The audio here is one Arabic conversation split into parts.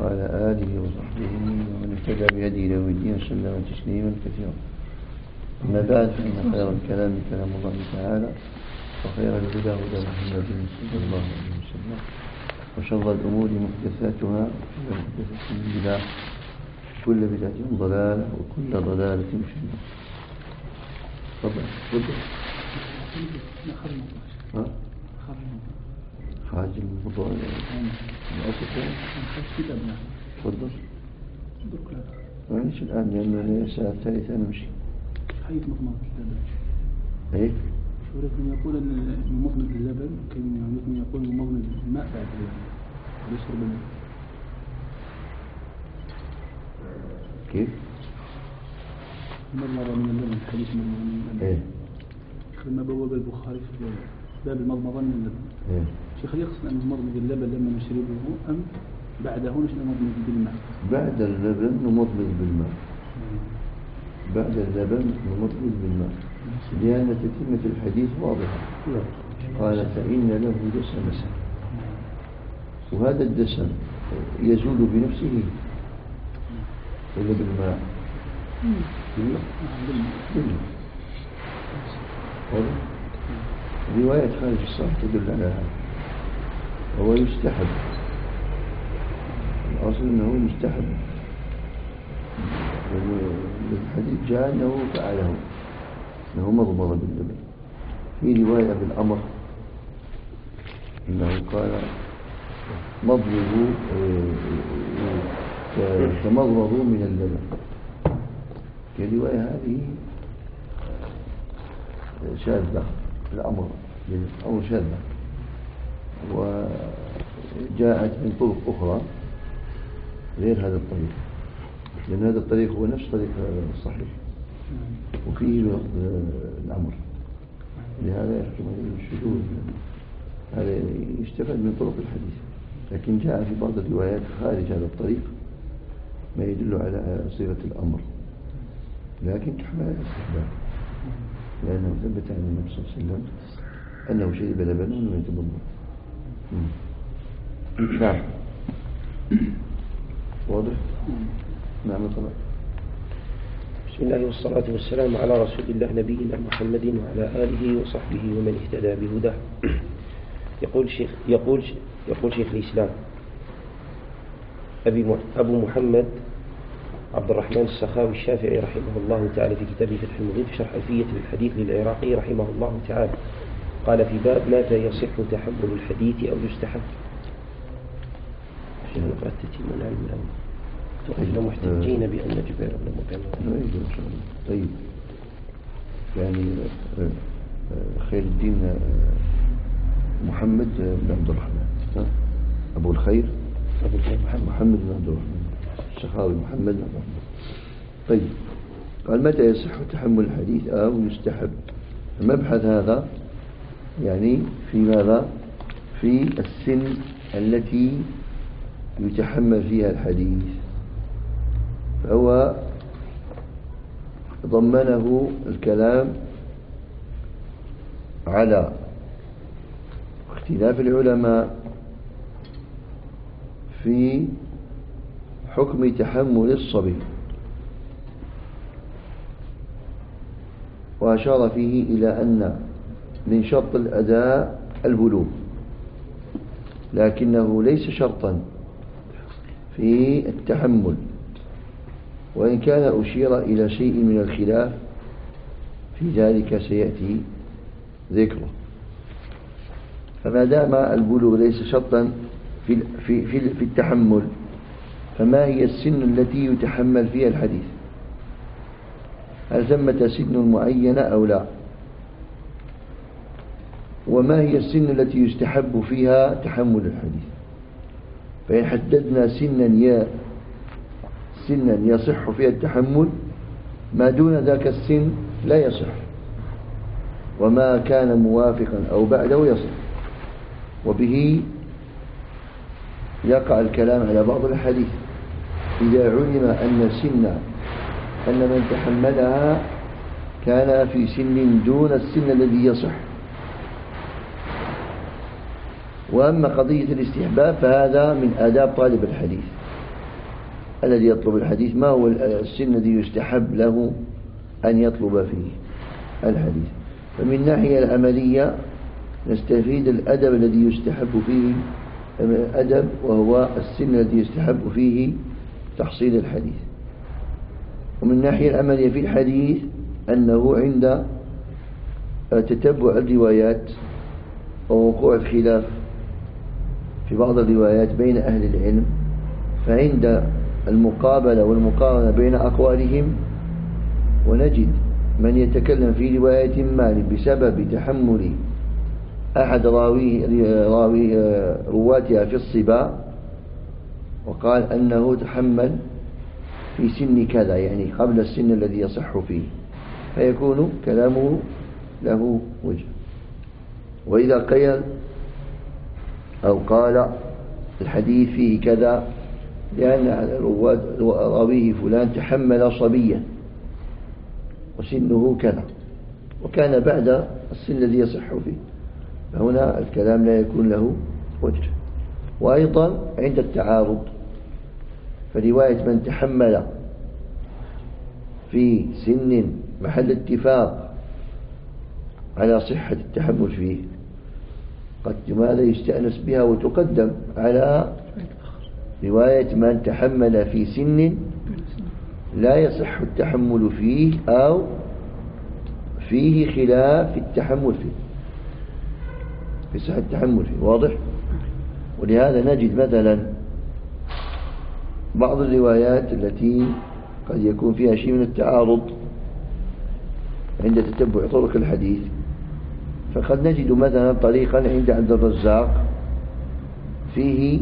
وعلى آله وصحبه ومن اهتدى بهديه إلى يوم الدين وسلم تسليما كثيرا. أما بعد، فإن خير الكلام كلام الله تعالى، وخير الهدى هدى محمد صلى الله عليه وسلم، وشر الأمور محدثاتها، وكل محدثة بدعة، كل بدعة ضلالة، وكل ضلالة في النار. تفضل. خارج الموضوع تفضل. معلش الآن لأنه الساعة الثالثة نمشي. حيث مضمضة اللبن. إيه؟ شوركم يقول أن مضمض اللبن كم يقول مضمض الماء بعد اللبن ويشرب الماء. كيف؟ مضمضة من اللبن، حديث مضمضة من اللبن. إيه؟ كما بواب البخاري في باب المضمضة من اللبن. إيه؟ شيخ يقصد أن مضمض اللبن لما نشربه أم بعده نمضمض بالماء؟ بعد اللبن نمضمض بالماء. بعد اللبن نمضمض بالماء، لأن تتمة الحديث واضحة. قال فإن له دسم، وهذا الدسم يزول بنفسه ولا بالماء؟ بالماء. رواية خارج الصحيح تدل على هذا، وهو يستحب. الأصل أنه مستحب، الحديث جاء أنه فعله، أنه مضمض باللبن. في رواية بالأمر أنه قال مضمضوا تمضمضوا من اللبن. الرواية هذه شاذة، الأمر أو شاذة، وجاءت من طرق أخرى غير هذا الطريق، لأن هذا الطريق هو نفس طريق الصحيح وفيه الأمر، لهذا يحكم عليه الشذوذ. هذا يستفاد من طرق الحديث، لكن جاء في بعض الروايات خارج هذا الطريق ما يدل على صيغة الأمر، لكن تحمل على الاستحباب، لأنه ثبت عن النبي صلى الله عليه وسلم أنه شرب لبنا ولم يتضمن. نعم، واضح؟ نعم. طبعا. بسم الله والصلاة والسلام على رسول الله نبينا محمد وعلى آله وصحبه ومن اهتدى بهداه. يقول شيخ الإسلام أبو محمد عبد الرحمن السخاوي الشافعي رحمه الله تعالى في كتابه فتح المغيث في شرح ألفية الحديث للعراقي رحمه الله تعالى، قال في باب متى يصح تحمل الحديث أو يستحب. عشان نقرأ التتمة عن الأول. وإحنا محتجين بأن جبير بن مطعم. طيب، يعني خير الدين محمد بن عبد الرحمن، أبو الخير محمد بن عبد الرحمن السخاوي محمد بن عبد الرحمن. طيب، قال متى يصح تحمل الحديث أو يستحب. المبحث هذا يعني في ماذا؟ في السن التي يتحمل فيها الحديث، فهو ضمنه الكلام على اختلاف العلماء في حكم تحمل الصبي، وأشار فيه إلى أن من شرط الأداء البلوغ، لكنه ليس شرطا في التحمل، وإن كان أشير إلى شيء من الخلاف في ذلك سيأتي ذكره. فما دام البلوغ ليس شرطا في التحمل، فما هي السن التي يتحمل فيها الحديث؟ هل ثمة سن معينة أو لا؟ وما هي السن التي يستحب فيها تحمل الحديث؟ فإن حددنا سنا يصح فيها التحمل، ما دون ذاك السن لا يصح، وما كان موافقا أو بعده يصح. وبه يقع الكلام على بعض الحديث إذا علم أن من تحملها كان في سن دون السن الذي يصح. وأما قضية الاستحباب فهذا من آداب طالب الحديث، الذي يطلب الحديث ما هو السن الذي يستحب له أن يطلب فيه الحديث. فمن الناحية العملية نستفيد الأدب الذي يستحب فيه الأدب، وهو السن الذي يستحب فيه تحصيل الحديث. ومن الناحية العملية في الحديث أنه عند تتبع الروايات ووقوع الخلاف في بعض الروايات بين أهل العلم، فعند المقابلة والمقارنة بين أقوالهم ونجد من يتكلم في رواية ما بسبب تحمل أحد رواتها في الصبا وقال أنه تحمل في سن كذا، يعني قبل السن الذي يصح فيه، فيكون كلامه له وجه. وإذا قيل أو قال الحديث فيه كذا لأن راويه فلان تحمل صبيا وسنه كذا وكان بعد السن الذي يصح فيه، فهنا الكلام لا يكون له وجه. وأيضا عند التعارض، فرواية من تحمل في سن محل اتفاق على صحة التحمل فيه قد ماذا يستأنس بها وتقدم على رواية من تحمل في سن لا يصح التحمل فيه أو فيه خلاف التحمل فيه، في صحة التحمل فيه. واضح؟ ولهذا نجد مثلا بعض الروايات التي قد يكون فيها شيء من التعارض عند تتبع طرق الحديث، فقد نجد مثلا طريقا عند عبد الرزاق فيه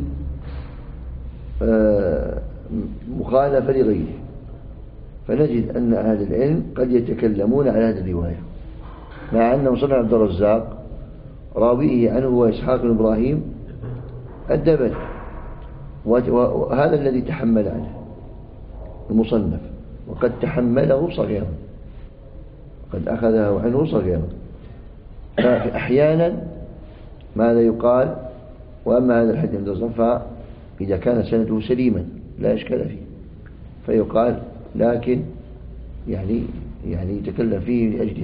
مخالفة لغيره، فنجد أن أهل العلم قد يتكلمون على هذه الرواية، مع أن مصنف عبد الرزاق راويه عنه هو إسحاق بن إبراهيم الدبري، وهذا الذي تحمل عنه المصنف، وقد تحمله صغيرا، قد أخذه عنه صغيرا. فأحيانا ماذا يقال؟ وأما هذا الحديث عند الصنفاء إذا كان سنده سليما لا إشكال فيه فيقال، لكن يعني يتكلم فيه لأجل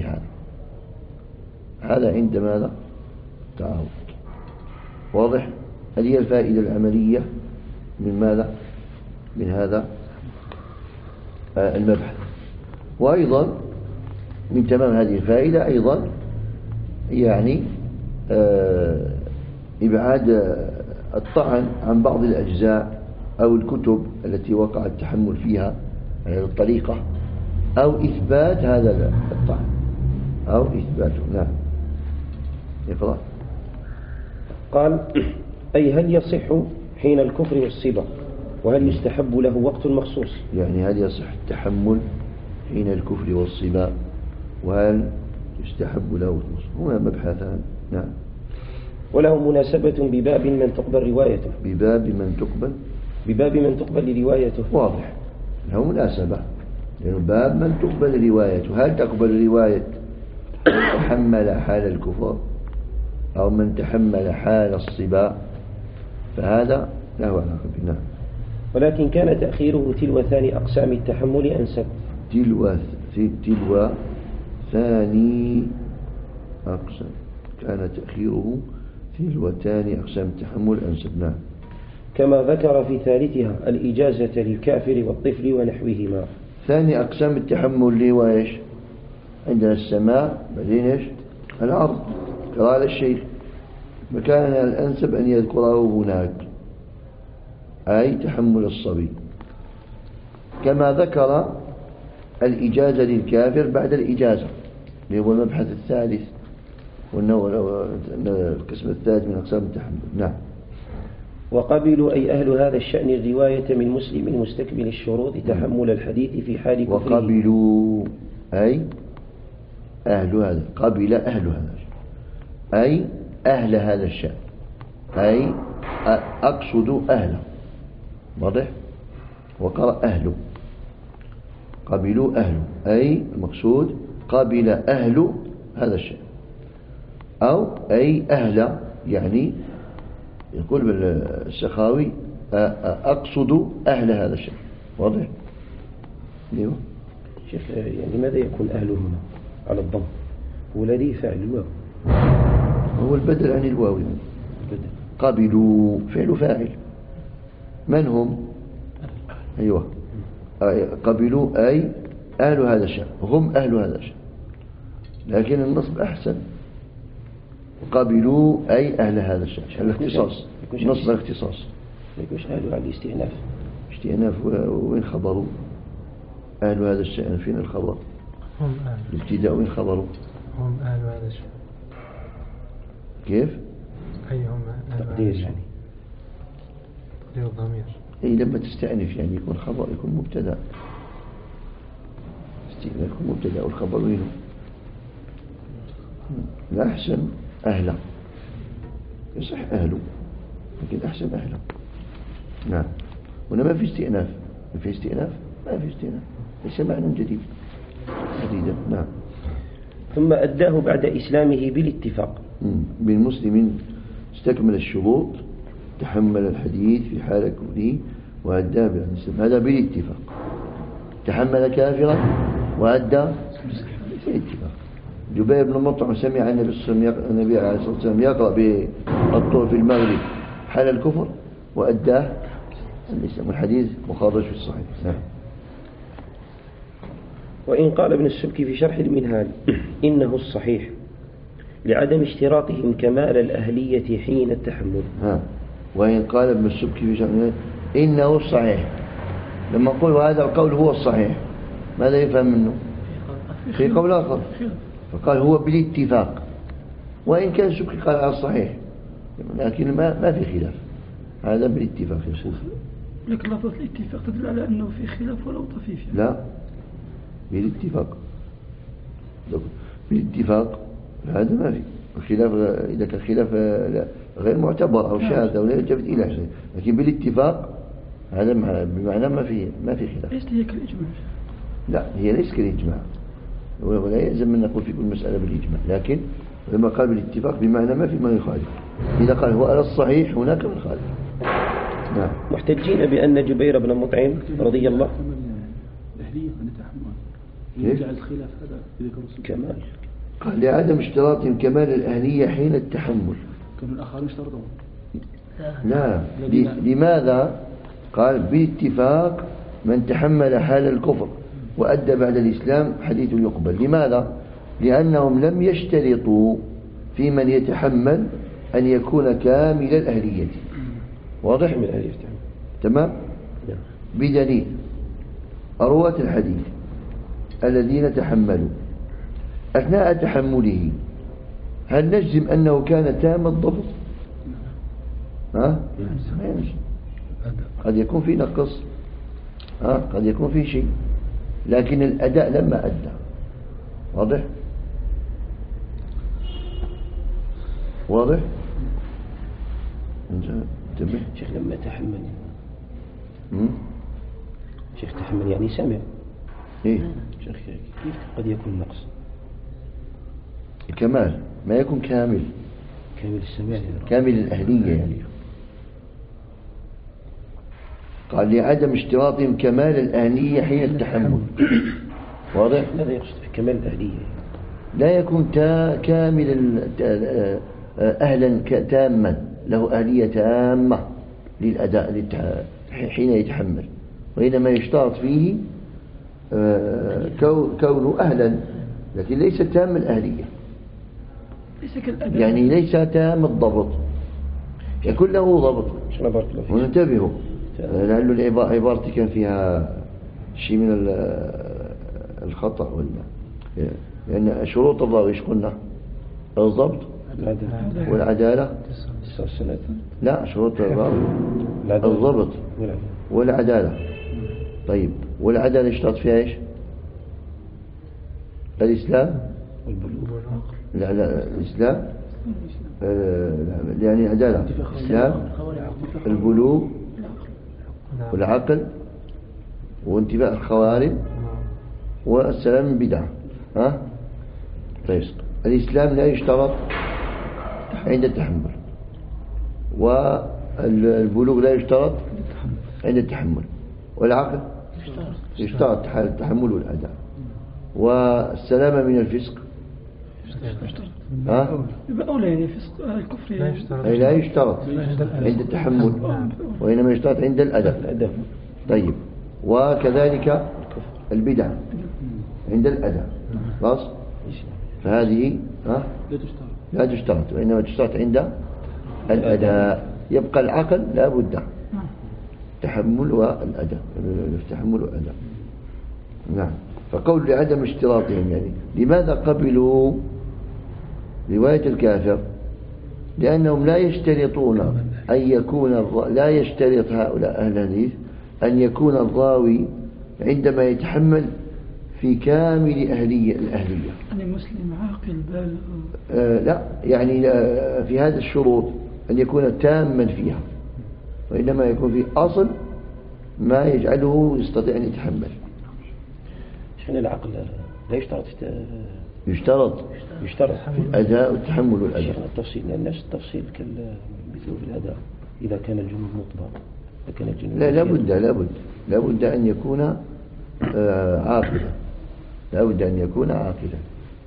هذا عند ماذا؟ تعارض. واضح؟ هذه هي الفائدة العملية من ماذا؟ من هذا المبحث. وأيضا من تمام هذه الفائدة أيضا يعني إبعاد الطعن عن بعض الأجزاء أو الكتب التي وقع التحمل فيها على الطريقة، أو إثبات هذا الطعن أو إثباته. نعم. اقرأ. قال: أي هل يصح حين الكفر والصبا، وهل يستحب له وقت مخصوص؟ يعني هل يصح التحمل حين الكفر والصبا، وهل يستحب له وقت مخصوص؟ هنا مبحثان. نعم. وله مناسبة بباب من تقبل روايته. بباب من تقبل روايته. واضح، له مناسبة، لأنه باب من تقبل روايته. هل تقبل رواية من تحمل حال الكفر أو من تحمل حال الصبا؟ فهذا له علاقة بنا. ولكن كان تأخيره تلو ثاني أقسام التحمل أنسب. تلو ثاني أقسام، كان تأخيره تلو ثاني أقسام التحمل أنسب. نعم. كما ذكر في ثالثها الإجازة للكافر والطفل ونحوهما. ثاني أقسام التحمل لي وإيش؟ عندنا السماء، بعدين إيش؟ العرض. قال الشيخ: فكان الأنسب أن يذكره هناك، أي تحمل الصبي. كما ذكر الإجازة للكافر بعد الإجازة، اللي هو المبحث الثالث والقسم الثالث من أقسام التحمل. نعم. وقبلوا أي أهل هذا الشأن الرواية من مسلم مستكمل الشروط تحمل الحديث في حال كفره. وقبلوا أي أهل هذا، قبل أهل هذا أي أهل هذا الشأن، أي أقصد أهله. واضح؟ وقرأ أهله، قبلوا أهله، أي المقصود قبل أهل هذا الشأن، أو أي أهل، يعني يقول السخاوي أقصد أهل هذا الشأن، واضح؟ ايوه. شيخ يعني ماذا يكون أهل هنا على الضم؟ هو الذي فعل الواو، هو البدل عن الواو يعني. بدل. قبلوا فعل فاعل. من هم؟ أيوة. قبلوا أي أهل هذا الشأن، هم أهل هذا الشأن، لكن النصب أحسن. قبلوا أي أهل هذا الشأن، الاختصاص، نصب الاختصاص. ما يكونش أهل على الاستئناف. استئناف وين خبروا؟ أهل هذا الشأن فين الخبر؟ هم أهل الابتداء وين خبروا؟ هم أهل هذا الشيء. كيف؟ أي هم أهل تقدير يعني تقدير الضمير. أي لما تستأنف يعني يكون خبر، يكون مبتدأ. استئناف يكون مبتدأ والخبر وينه؟ لا أحسن أهلا، يصح أهله لكن أحسن أهلا. نعم. هنا ما في استئناف. ما في استئناف، ما في استئناف، ليس معنى جديدا. نعم. ثم أداه بعد إسلامه بالاتفاق. بالمسلم استكمل الشروط، تحمل الحديث في حال كونه وأداه بعد الإسلام، هذا بالاتفاق. تحمل كافرا وأدى بالاتفاق. جبير بن مطعم سمع النبي عليه الصلاة والسلام يقرأ بالطور في المغرب حال الكفر وأداه الإسلام، والحديث مخرج في الصحيح. نعم. وإن قال ابن السبكي في شرح المنهال إنه الصحيح لعدم اشتراطهم كمال الأهلية حين التحمل. وإن قال ابن السبكي في شرح المنهال إنه الصحيح، لما نقول هذا القول هو الصحيح ماذا يفهم منه؟ في قول آخر، فقال هو بالاتفاق، وإن كان السبكي قال على الصحيح لكن ما في خلاف، هذا بالاتفاق يقول. لكن لفظة الاتفاق تدل على أنه في خلاف ولو طفيف يعني. لا، بالاتفاق. بالاتفاق هذا ما في الخلاف، إذا كان خلاف غير معتبر أو شاذ أو لا يلتفت إلى شيء، لكن بالاتفاق هذا بمعنى ما في خلاف. ليست هي كالإجماع. لا، هي ليس كالإجماع، ولا يلزم أن نقول في كل مسألة بالإجماع، لكن لما قال بالاتفاق بمعنى ما في من يخالف. إذا قال هو على الصحيح هناك من يخالف. نعم. محتجين بأن جبير بن مطعم رضي الله الأهلية عن التحمل يجعل الخلاف هذا بذكر كمال. قال لعدم اشتراط كمال الأهلية حين التحمل. كانوا الآخرين اشترطوا. لا، لماذا؟ قال باتفاق من تحمل حال الكفر وأدى بعد الإسلام حديث يقبل. لماذا؟ لأنهم لم يشترطوا في من يتحمل أن يكون كامل الأهلية. واضح؟ تمام؟ بدليل رواة الحديث الذين تحملوا أثناء تحمله هل نجزم أنه كان تام الضبط؟ ما ينجزم. قد يكون في نقص، قد يكون في شيء، لكن الأداء لما أدى. واضح؟ واضح؟ انتبه. شيخ لما تحمل شيخ تحمل يعني سمع. إيه؟ شيخ كيف قد يكون نقص؟ الكمال ما يكون كامل. كامل السماع، كامل الأهلية يعني. قال لعدم اشتراطهم كمال الأهلية حين التحمل. واضح؟ ماذا يقصد في كمال الأهلية؟ لا يكون كامل أهلا تاما، له أهلية تامة للأداء حين يتحمل، وإنما يشترط فيه كونه أهلا، لكن ليس تام الأهلية، يعني ليس تام الضبط، يكون له ضبط. وننتبهوا لعل عبارتي كان فيها شيء من الخطأ، ولا لأن شروط الراوي ايش قلنا؟ الضبط والعدالة. لا، شروط الراوي الضبط والعدالة. طيب، والعدالة اشترط فيها ايش؟ الإسلام. لا الإسلام يعني عدالة الإسلام، البلوغ والعقل وانتباه الخوارم والسلام من بدعة. طيب، الإسلام لا يشترط عند التحمل، والبلوغ لا يشترط عند التحمل، والعقل يشترط حال التحمل والأداء. والسلامة من الفسق يبقى أولى يعني فسق الكفر لا يشترط عند التحمل، وإنما يشترط عند الأداء. طيب، وكذلك البدع عند الأداء خلاص، فهذه لا تشترط، وإنما تشترط عند الأداء. يبقى العقل لا بد التحمل والأداء، التحمل والأداء. نعم. فقول لعدم اشتراطهم، يعني لماذا قبلوا رواية الكافر؟ لأنهم لا يشترطون أن يكون لا يشترط هؤلاء أهل الحديث أن يكون الراوي عندما يتحمل في كامل الأهلية. أن المسلم عاقل بالغ. لا، يعني في هذا الشروط أن يكون تاما فيها، وإنما يكون في أصل ما يجعله يستطيع أن يتحمل. شأن العقل لا يشترط يشترط الأداء والتحمل والأداء. التفصيل، لأن نفس التفصيل مثل في الأداء إذا كان الجنوب مطبق. لا، لا بد أن يكون عاقلا. لا بد أن يكون عاقلا.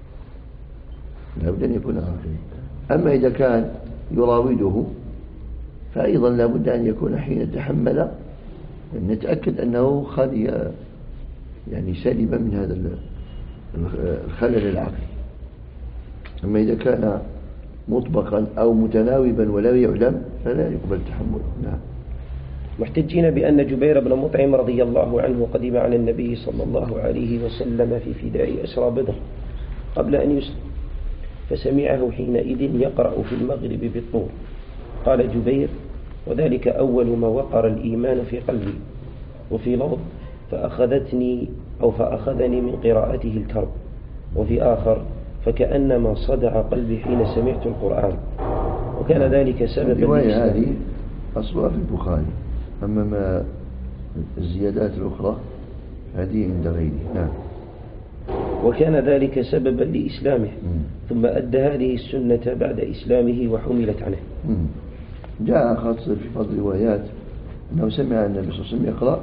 أما إذا كان يراوده فأيضا لا بد أن يكون حين تحمل نتأكد أنه خالي، يعني سلم من هذا الخلل العقلي. أما إذا كان مطبقا أو متناوبا ولا يعلم فلا يقبل تحمله. نعم. محتجين بأن جبير بن مطعم رضي الله عنه قدم على النبي صلى الله عليه وسلم في فداء أسرى بدر قبل أن يسلم، فسمعه حينئذ يقرأ في المغرب بالطور. قال جبير: وذلك أول ما وقر الإيمان في قلبي. وفي لفظ: فأخذني من قراءته الكرب. وفي آخر: فكأنما صدع قلبي حين سمعت القرآن. وكان ذلك سببا. الرواية هذه أصلها في البخاري، أما ما الزيادات الأخرى هذه عند غيره. نعم. وكان ذلك سببا لإسلامه، ثم أدى هذه السنة بعد إسلامه وحملت عنه. جاء خاصة في بعض الروايات أنه سمع النبي صلى الله عليه وسلم يقرأ: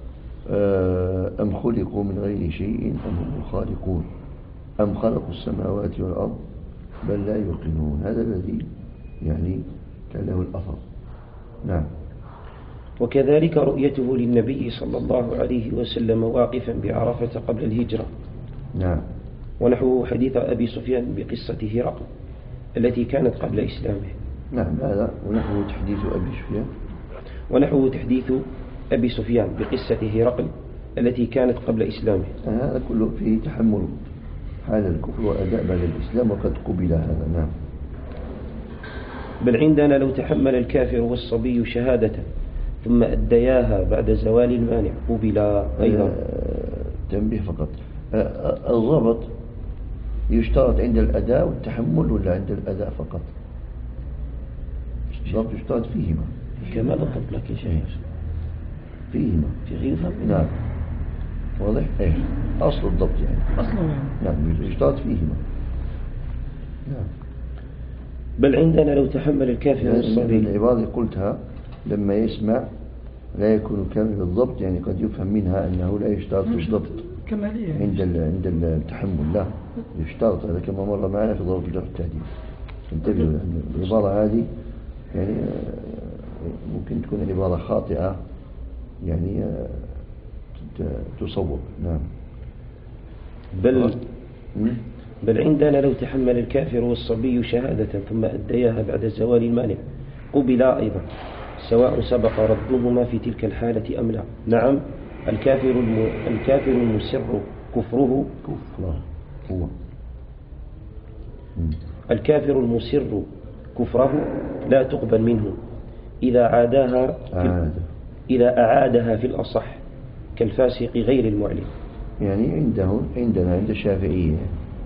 أم خلقوا من غير شيء أم هم الخالقون أم خلقوا السماوات والأرض بل لا يوقنون. هذا الذي يعني كان له الأثر. نعم. وكذلك رؤيته للنبي صلى الله عليه وسلم واقفا بعرفة قبل الهجرة. نعم. ونحو حديث أبي سفيان بقصة هرقل التي كانت قبل إسلامه. نعم، هذا. ونحو تحديث أبي سفيان بقصة هرقل التي كانت قبل إسلامه. هذا كله فيه تحمل حال الكفر وأداء بعد الإسلام، وقد قبل هذا. نعم. بل عندنا لو تحمل الكافر والصبي شهادة ثم أدياها بعد زوال المانع قبلا أيضا. تنبيه فقط، الضبط يشترط عند الأداء والتحمل ولا عند الأداء فقط؟ الضبط يشترط فيهما. كما ضبط لك يا شيخ فيهما في غير ضبط. نعم، واضح. ايش أصل الضبط يعني؟ أصله. نعم، يشترط فيهما. نعم. بل عندنا لو تحمل الكافر والصبي. العبارة اللي قلتها لما يسمع لا يكون كامل الضبط، يعني قد يفهم منها أنه لا يشترط الضبط عند التحمل. لا يشترط، هذا كما مر معنا في ضرب الجرح التهديد. انتبهوا، لأن العبارة هذه يعني ممكن تكون العبارة خاطئة، يعني تصوب. نعم. بل عندنا لو تحمل الكافر والصبي شهادة ثم أدياها بعد زوال المانع قبلا أيضا، سواء سبق ردهما في تلك الحالة أم لا. نعم. الكافر المسر كفره هو الكافر المسر كفره لا تقبل منه إذا أعادها في الأصح كالفاسق غير المعلم. يعني عندنا عند الشافعية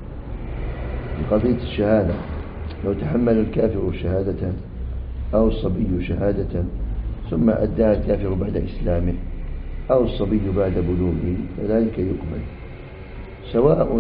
قضية الشهادة، لو تحمل الكافر شهادة أو الصبي شهادة ثم أداها الكافر بعد إسلامه أو الصبي بعد بلوغه فذلك يقبل، سواء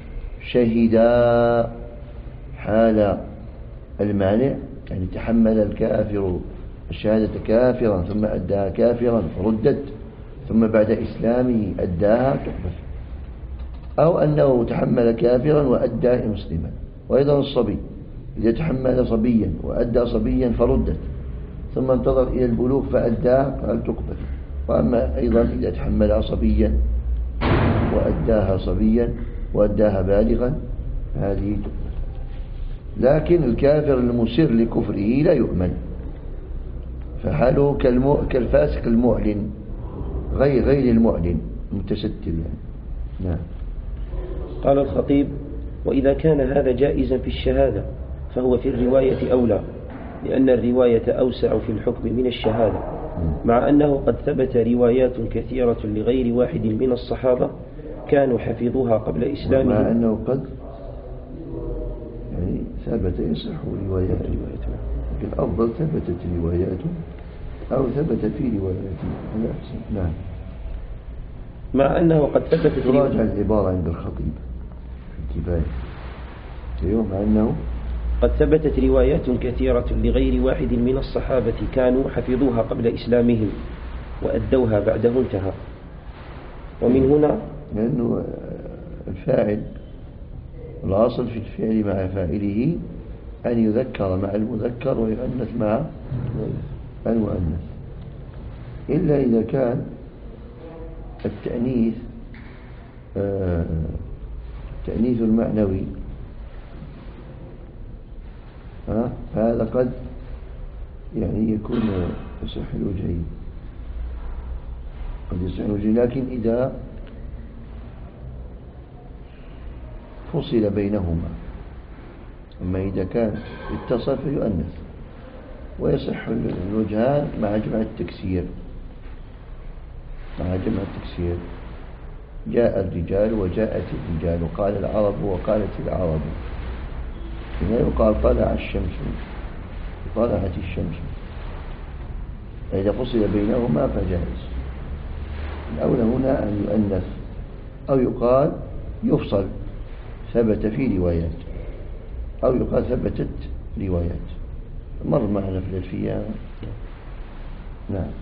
شهدا حال المانع، يعني تحمل الكافر الشهادة كافرا ثم أداها كافرا ردت، ثم بعد إسلامه أداها تقبل، أو أنه تحمل كافرا وأدى مسلما. وأيضا الصبي إذا تحمل صبيا وأدى صبيا فردت، ثم انتظر إلى البلوغ فأداه قال تقبل. وأما أيضا إذا تحمل صبيا وأداها صبيا وأداها بالغا هذه تقبل. لكن الكافر المسر لكفره لا يؤمن، فحاله كالفاسق المعلن غير المعلن متستر يعني. نعم. قال الخطيب: وإذا كان هذا جائزا في الشهادة فهو في الرواية أولى، لأن الرواية أوسع في الحكم من الشهادة، مع أنه قد ثبت روايات كثيرة لغير واحد من الصحابة كانوا حفظوها قبل إسلامهم. مع أنه قد يعني ثبت يصح رواياته، لكن الأفضل ثبتت رواياته أو ثبت في رواياته هذا أحسن. نعم. مع أنه قد ثبتت راجع العبارة عند الخطيب في الكفاية. أيوه. مع أنه قد ثبتت روايات كثيرة لغير واحد من الصحابة كانوا حفظوها قبل إسلامهم وأدوها بعده انتهى. ومن هنا لأنه الفاعل الأصل في الفعل مع فاعله أن يذكر مع المذكر ويؤنث مع المؤنث، إلا إذا كان التأنيث التأنيث المعنوي هذا قد يعني يكون يصح الوجهين، قد يصح الوجهين. لكن إذا فصل بينهما، أما إذا كان اتصل فيؤنث، ويصح الوجهان مع جمع التكسير. جاء الرجال وجاءت الرجال، وقال العرب وقالت العرب. هنا يقال طلعت الشمس. فإذا فصل بينهما فجائز. الأولى هنا أن يؤنث، أو يقال يفصل ثبت في روايات، أو يقال ثبتت روايات. مر معنا في الألفية. نعم.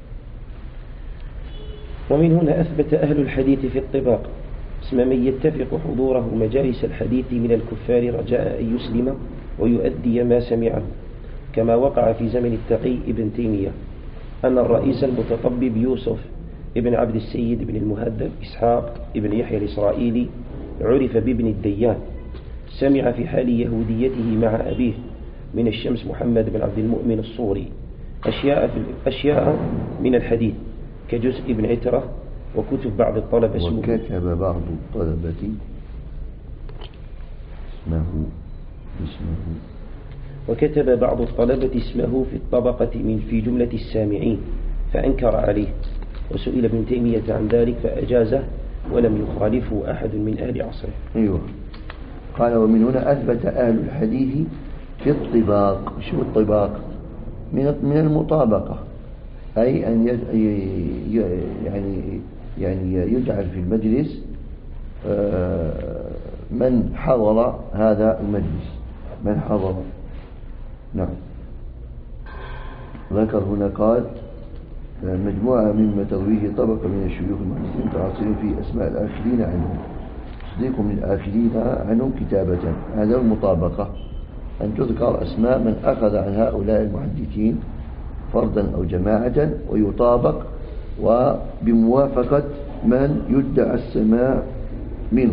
ومن هنا أثبت أهل الحديث في الطباق اسم من يتفق حضوره مجالس الحديث من الكفار رجاء أن يسلم ويؤدي ما سمعه، كما وقع في زمن التقي ابن تيمية أن الرئيس المتطبب يوسف ابن عبد السيد بن المهذب إسحاق ابن يحيى الإسرائيلي عرف بابن الديان سمع في حال يهوديته مع أبيه من الشمس محمد بن عبد المؤمن الصوري أشياء من الحديث كجزء ابن عترة وكتب بعض الطلبة اسمه. وكتب بعض الطلبة وكتب بعض الطلبة اسمه في الطبقة في جملة السامعين فأنكر عليه، وسئل ابن تيمية عن ذلك فأجازه ولم يخالفه أحد من أهل عصره. أيوة. قال: ومن هنا أثبت أهل الحديث في الطباق. شو الطباق؟ من المطابقة، أي أن يعني يجعل في المجلس من حضر هذا المجلس، من حضر. نعم. ذكر هنا قال: مجموعة مما ترويه طبقة من الشيوخ المحدثين متعاصرين في أسماء الآخرين عنهم، تصديق من الآخرين عنهم كتابة. هذا المطابقة، أن تذكر أسماء من أخذ عن هؤلاء المحدثين فردا أو جماعة ويطابق وبموافقة من يدعى السماع منه،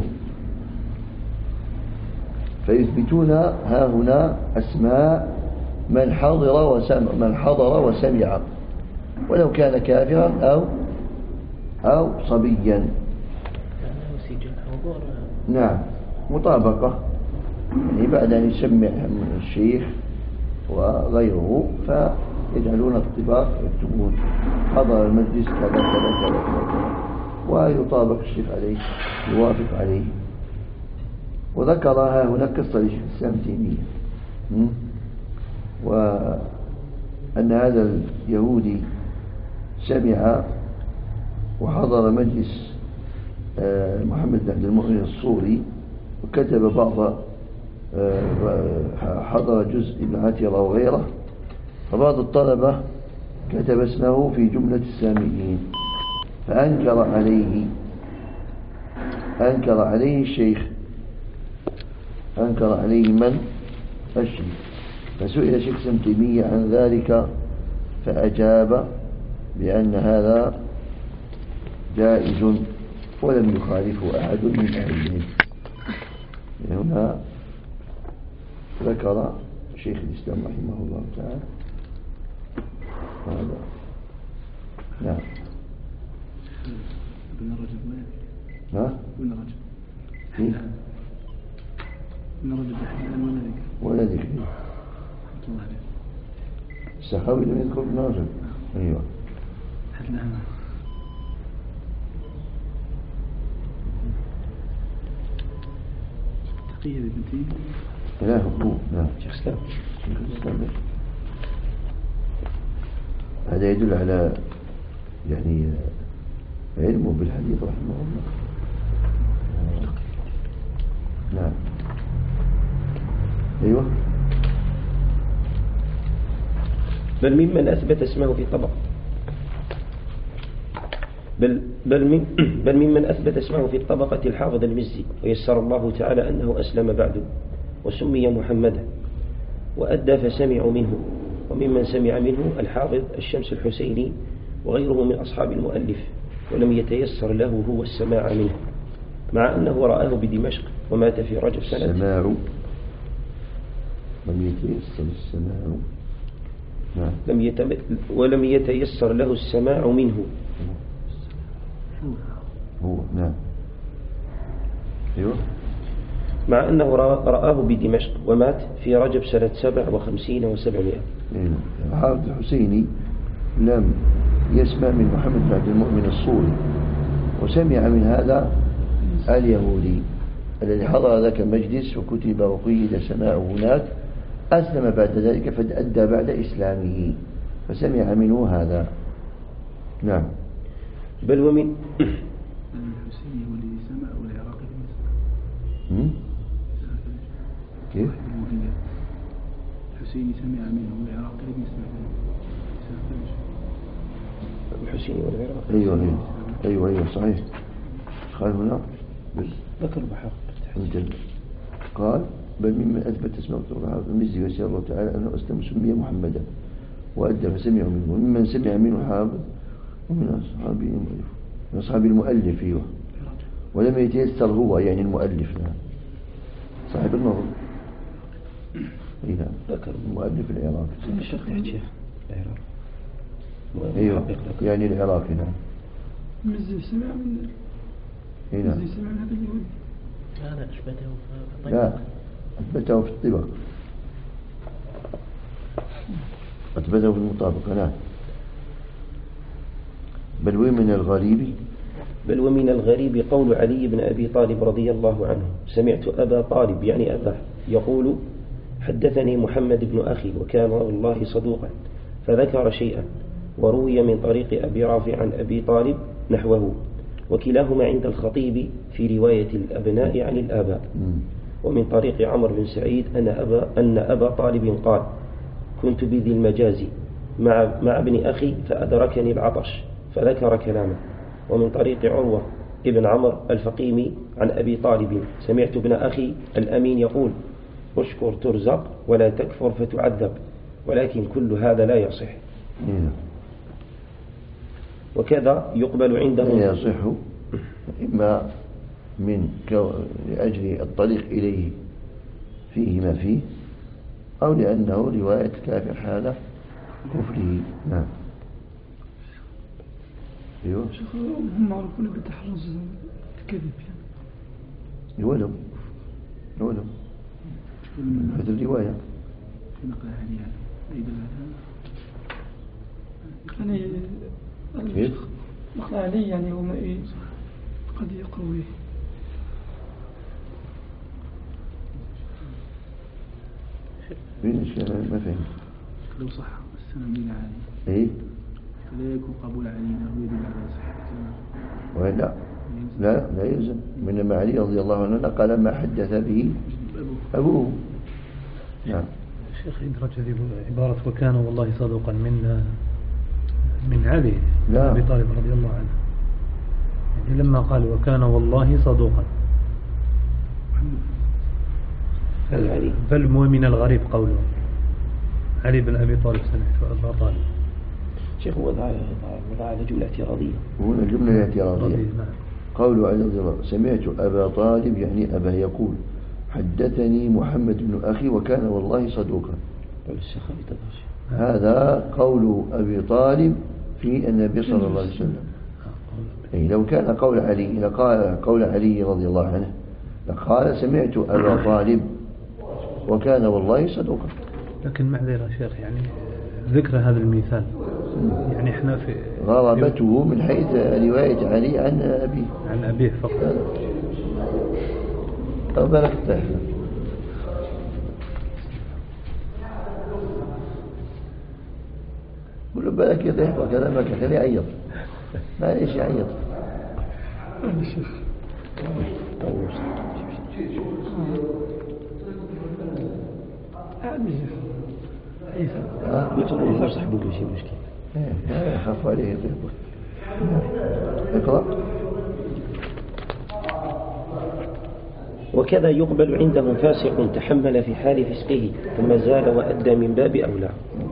فيثبتون ها هنا أسماء من حضر وسمع ولو كان كافرا أو صبيا. نعم. مطابقة يعني بعد أن يسمع الشيخ وغيره فيجعلون الطباق يكتبون حضر المجلس كذا كذا كذا كذا، ويطابق الشيخ عليه يوافق عليه. وذكرها هنا قصة لشيخ الإسلام تيمية، وأن هذا اليهودي سمع وحضر مجلس محمد بن عبد المؤمن الصوري، وكتب بعض حضر جزء ابن عتيرة وغيره، فبعض الطلبة كتب اسمه في جملة السامعين فأنكر عليه الشيخ، أنكر عليه من؟ الشيخ. فسئل شيخ ابن تيمية عن ذلك فأجاب بأن هذا جائز ولم يخالفه أحد من أهل العلم. هنا ذكر شيخ الإسلام رحمه الله تعالى هذا. نعم. ابن رجب ها؟ ابن رجب كيف؟ ابن رجب حلال ولا ذكر. رحمة الله عليه. السخاوي لم يذكر ابن رجب. أيوة. حلال. تقية ابن تيمية. لا هو نعم. شيخ الإسلام. هذا يدل على يعني علمه بالحديث رحمه الله. نعم. أيوة. بل ممن أثبت اسمه في طبق بل ممن أثبت اسمه في الطبقة الحافظ المزي، ويسر الله تعالى أنه أسلم بعد وسمي محمدا وأدى فسمعوا منه. وممن سمع منه الحافظ الشمس الحسيني وغيره من أصحاب المؤلف، ولم يتيسر له هو السماع منه، مع أنه رآه بدمشق ومات في رجب سنة. السماع لم يتيسر السماع. نعم. ولم يتيسر له السماع منه. هو نعم. أيوة. مع أنه رآه بدمشق ومات في رجب سنة 57 و700. الحافظ الحسيني لم يسمع من محمد بن عبد المؤمن الصوري، وسمع من هذا اليهودي الذي حضر ذاك المجلس وكتب وقيد سماعه هناك. أسلم بعد ذلك فأدى بعد إسلامه فسمع منه هذا. نعم. بل ومن الحسيني هو الذي سمع والعراقي لم يسمع. كيف؟ الحسيني سمع منه والعراقي لم يسمع منه. الحسيني والعراقي. أيوة صحيح. قال هنا ذكر بحق قال بل ممن أثبت اسمه الحافظ المزي ويسر الله تعالى أنه أسلم سمي محمدا وأدى فسمعوا منه. وممن سمع منه حافظ ومن أصحاب المؤلف. أيوه. ولم يتيسر هو يعني المؤلف. نعم. صاحب النظم. نعم. ذكر المؤلف العراقي. العراقي. أيوه يعني العراقي. نعم. مزي سمع من مزي سمع من هذا اليهودي. هذا أثبته في لا أثبته في الطبق، أثبته في المطابقة. نعم. بل ومن الغريب قول علي بن أبي طالب رضي الله عنه: سمعت أبا طالب يعني أباه يقول: حدثني محمد بن أخي وكان والله صدوقا، فذكر شيئا، وروي من طريق أبي رافع عن أبي طالب نحوه، وكلاهما عند الخطيب في رواية الأبناء عن الآباء. ومن طريق عمرو بن سعيد أن أبا طالب قال: كنت بذي المجازي مع ابن أخي فأدركني العطش فذكر كلامه. ومن طريق عروة ابن عمرو الفقيمي عن أبي طالب: سمعت ابن أخي الأمين يقول: اشكر ترزق ولا تكفر فتعذب، ولكن كل هذا لا يصح. وكذا يقبل عندهم لا يصح إما من لأجل الطريق إليه فيه ما فيه، أو لأنه رواية كافر حال كفره. نعم. أيوه. هم معروفون بتحرز الكذب يعني. ولو هذه الرواية في نقل يعني نقل عليه يعني هو قد يقوي. ما فهمت. لو صح السلام من علي ايه فلا يكون قبول علي انه يدل على صحته. ولا لا يلزم. من علي رضي الله عنه نقل ما حدث به أبوه. نعم. الشيخ يدرج هذه عبارة وكان والله صدوقا من علي لا. أبي طالب رضي الله عنه. يعني لما قال وكان والله صدوقا بل مو من الغريب قوله علي بن أبي طالب سمعت أبا طالب. شيخ وضع على جملة اعتراضية. هنا جملة اعتراضية. نعم. قوله عليه الصلاة سمعت أبا طالب يعني أبا يقول حدثني محمد بن أخي وكان والله صدوقا. هذا قول أبي طالب في النبي صلى الله عليه وسلم. أي لو كان قول علي لقال قول علي رضي الله عنه لقال سمعت أبا طالب وكان والله صدوقا. لكن معذرة شيخ يعني ذكر هذا المثال يعني احنا في غرابته من حيث رواية علي عن أبيه فقط. أبارك الله. قل له بالك يضحك كلامك خليه يعيط ما ليش يعيط. عيسى صاحبه له شيء مشكلة لا يخاف عليه يضحك. اقرأ. وكذا يقبل عندهم فاسق تحمل في حال فسقه ثم زال وأدى من باب أولى.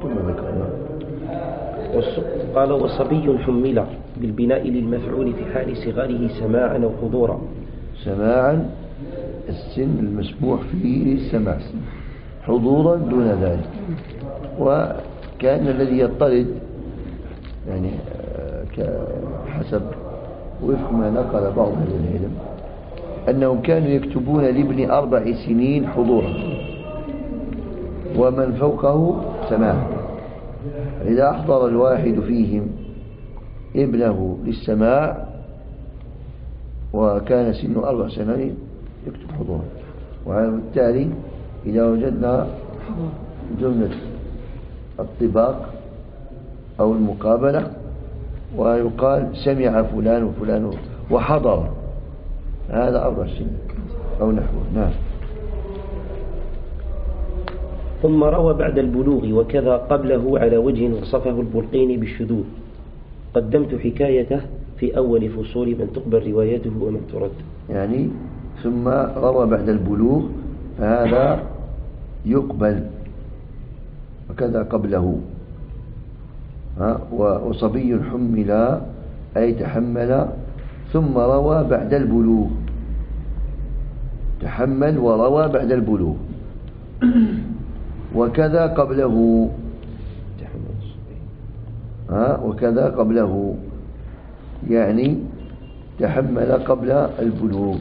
قال وصبي حمل بالبناء للمفعول في حال صغاره سماعا أو حضورا. سماعا السن المسموح فيه السماع حضورا دون ذلك. وكان الذي يضطرد يعني حسب وفق ما نقل بعض أهل العلم أنهم كانوا يكتبون لابن 4 سنين حضورا ومن فوقه سماعا. إذا أحضر الواحد فيهم ابنه للسماع وكان سنه 4 سنين يكتب حضورا. وبالتالي إذا وجدنا جملة الطباق أو المقابلة ويقال سمع فلان وفلان وحضر هذا 4 سنين أو نحوه. نعم. ثم روى بعد البلوغ وكذا قبله على وجه وصفه البلقيني بالشذوذ. قدمت حكايته في أول فصول من تقبل روايته ومن ترد. يعني ثم روى بعد البلوغ فهذا يقبل وكذا قبله. وصبي حمل أي تحمل ثم روى بعد البلوغ. تحمل وروى بعد البلوغ. وكذا قبله وكذا قبله يعني تحمل قبل البلوغ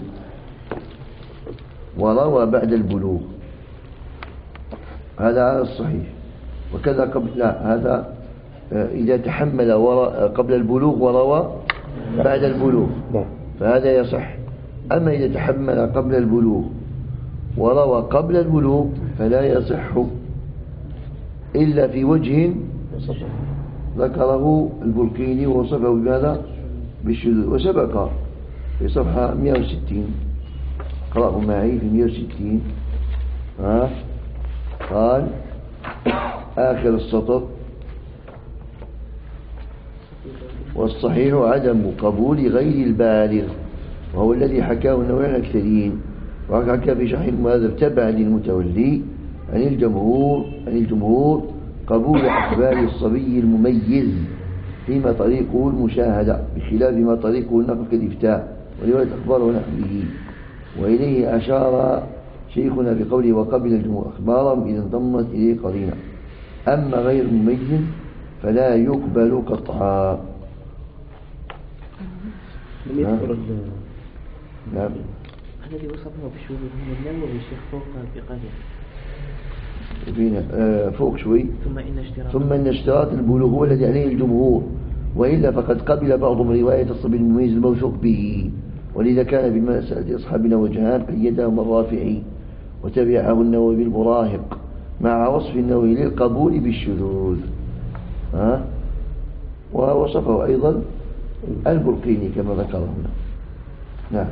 وروى بعد البلوغ. هذا على الصحيح. وكذا قبل لا هذا إذا تحمل قبل البلوغ وروى بعد البلوغ فهذا يصح. أما إذا تحمل قبل البلوغ وروى قبل البلوغ فلا يصح إلا في وجه ذكره البلقيني ووصفه بماذا؟ بالشذوذ. وسبق في صفحة 160 قرأوا معي في 160 قال آخر السطر والصحيح عدم قبول غير البالغ وهو الذي حكاه النووي عن الأكثرين. وحكى في شرح المهذب تبعا للمتولي عن الجمهور قبول أخبار الصبي المميز فيما طريقه المشاهدة بخلاف ما طريقه النقل كالإفتاء ورواية أخبار ونحوه. وإليه أشار شيخنا بقوله وقبل الجمهور أخبارهم إذا انضمت إليه قرينة. أما غير مميز فلا يقبل قطعا. نعم. الذي وصفه بالشذوذ من النووي والشيخ فوق بقليل فوق شوي. ثم إن اشتراط البلوغ هو الذي عليه الجمهور وإلا فقد قبل بعضهم رواية الصبي المميز الموثوق به. ولذا كان بمسألة أصحابنا وجهان قيدهم الرافعي وتبعه النووي بالمراهق مع وصف النووي للقبول بالشذوذ. ووصفه أيضا البلقيني كما ذكر هنا. نعم.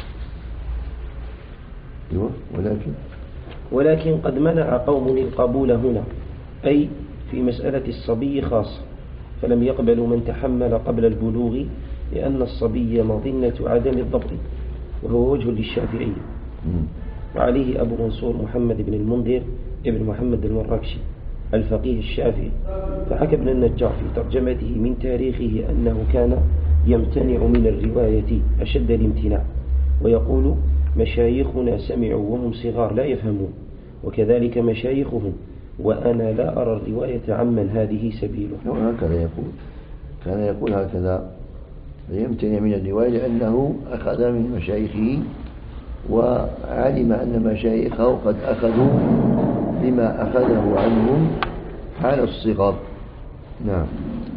ولكن قد منع قوم القبول هنا أي في مسألة الصبي خاصة فلم يقبلوا من تحمل قبل البلوغ لأن الصبي مظنة عدم الضبط، وهو وجه للشافعية. وعليه أبو منصور محمد بن المنذر ابن محمد المراكشي الفقيه الشافعي. فحكى ابن النجار في ترجمته من تاريخه أنه كان يمتنع من الرواية أشد الامتناع، ويقول: مشايخنا سمعوا وهم صغار لا يفهمون، وكذلك مشايخهم، وأنا لا أرى الرواية عمن هذه سبيله. هكذا يقول، كان يقول هكذا، يمتنع من الرواية لأنه أخذ من مشايخه، وعلم أن مشايخه قد أخذوا بما أخذه عنهم حال الصغر. نعم.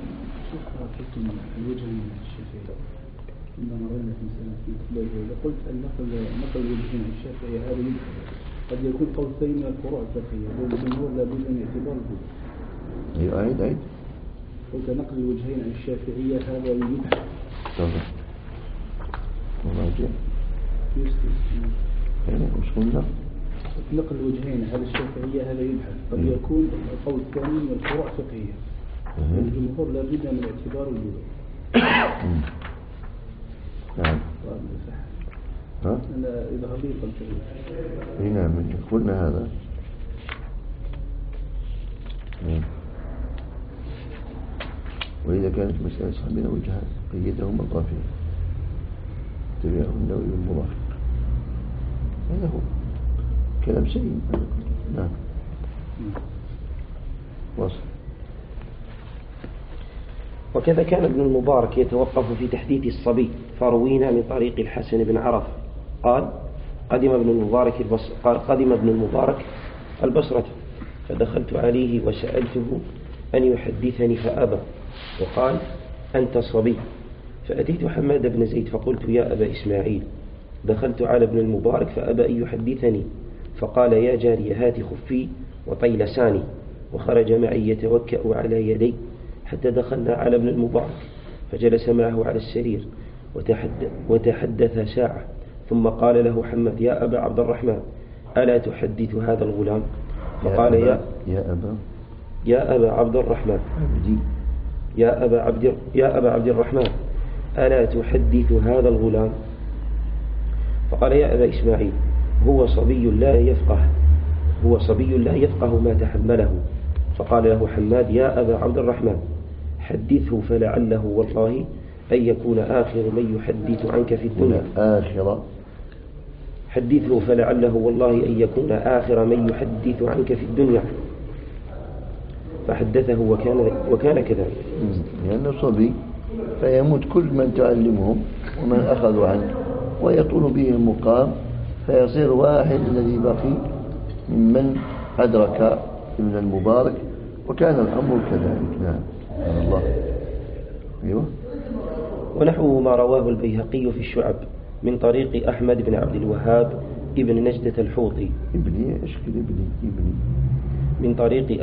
الوجه الشافعي عندما رأينا في مسألة قلت نقل الوجهين عن الشافعي هذا قد يكون قوسين من الفروع الفقهية، والجمهور لا بد من اعتبار الوجه. أيضا قلت نقل الوجهين عن الشافعية هذا يبحث. تفضل. مراجع. وش قلنا؟ نقل الوجهين على الشافعية هذا يبحث، قد يكون القول الثاني من الفروع الفقهية، والجمهور لا بد من اعتبار الوجه. نعم. أنا إذا هذه قلت. نعم قلنا هذا. وإذا كانت مسألة صاحبنا وجهان قيدهما طافيا تبعه النووي والمرافق، هذا هو كلام سليم. نعم. وصل. وكذا كان ابن المبارك يتوقف في تحديث الصبي، فروينا من طريق الحسن بن عرفة قال: قدم ابن المبارك البصرة، فدخلت عليه وسألته أن يحدثني فأبى، وقال: أنت صبي. فأتيت حماد بن زيد فقلت: يا أبا إسماعيل. دخلت على ابن المبارك فأبى أن يحدثني، فقال: يا جارية هات خفي وطي لساني، وخرج معي يتوكأ على يدي حتى دخلنا على ابن المبارك، فجلس معه على السرير وتحدث ساعة، ثم قال له حماد: يا أبا عبد الرحمن، ألا تحدث هذا الغلام؟ فقال: يا أبا عبد الرحمن، يا أبا عبد الرحمن، ألا تحدث هذا الغلام؟ فقال: يا أبا إسماعيل، هو صبي لا يفقه ما تحمله. فقال له حماد: يا أبا عبد الرحمن، حدثه فلعله والله أن يكون آخر من يحدث عنك في الدنيا. حدثه فلعله والله أن يكون آخر من يحدث عنك في الدنيا. فحدثه وكان كذلك. لأنه صبي فيموت كل من تعلمهم ومن أخذوا عنه، ويطول به المقام، فيصير واحد الذي بقي ممن أدرك ابن المبارك، وكان الأمر كذلك. نعم. الله. أيوه. ونحوه ما رواه البيهقي في الشعب من طريق أحمد بن عبد الوهاب ابن نجدة الحوطي. من طريق